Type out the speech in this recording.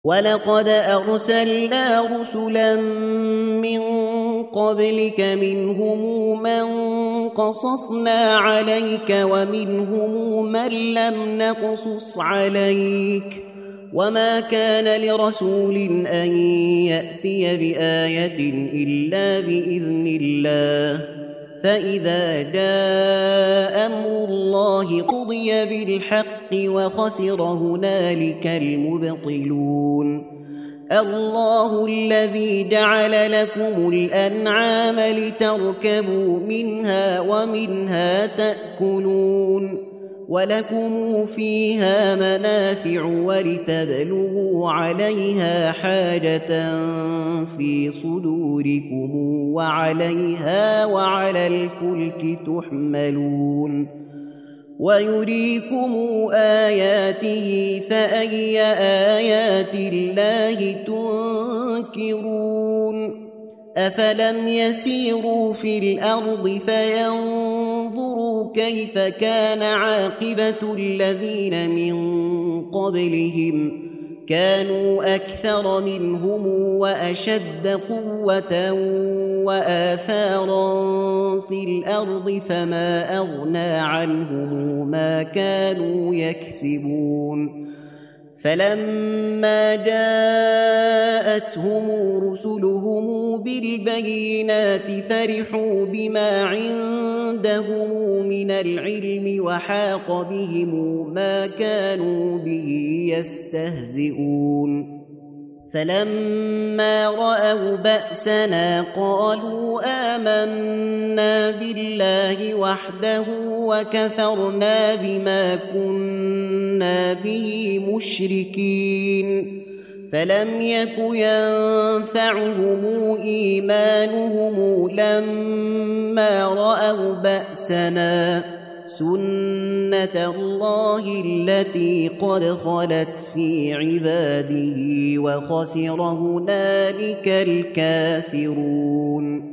ولقد أرسلنا رسلا من قبلك منهم من قصصنا عليك ومنهم من لم نقصص عليك وما كان لرسول أن يأتي بآية إلا بإذن الله فإذا جاء أمر الله قضي بالحق وخسر هنالك المبطلون الله الذي جعل لكم الأنعام لتركبوا منها ومنها تأكلون ولكم فيها منافع ولتبلغوا عليها حاجة في صدوركم وعليها وعلى الفلك تحملون ويريكم آياته فأي آيات الله تنكرون أفلم يسيروا في الأرض فينظروا كيف كان عاقبة الذين من قبلهم كانوا أكثر منهم وأشد قوة وآثارا في الأرض فما أغنى عنهم ما كانوا يكسبون فلما جاءتهم رسلهم بالبينات فرحوا بما عندهم من العلم وحاق بهم ما كانوا به يستهزئون فلما رأوا بأسنا قالوا آمنا بالله وحده وكفرنا بما كنا به مشركين فلم يك ينفعهم إيمانهم لما رأوا بأسنا سنة الله التي قد خلت في عباده وخسر هنالك الكافرون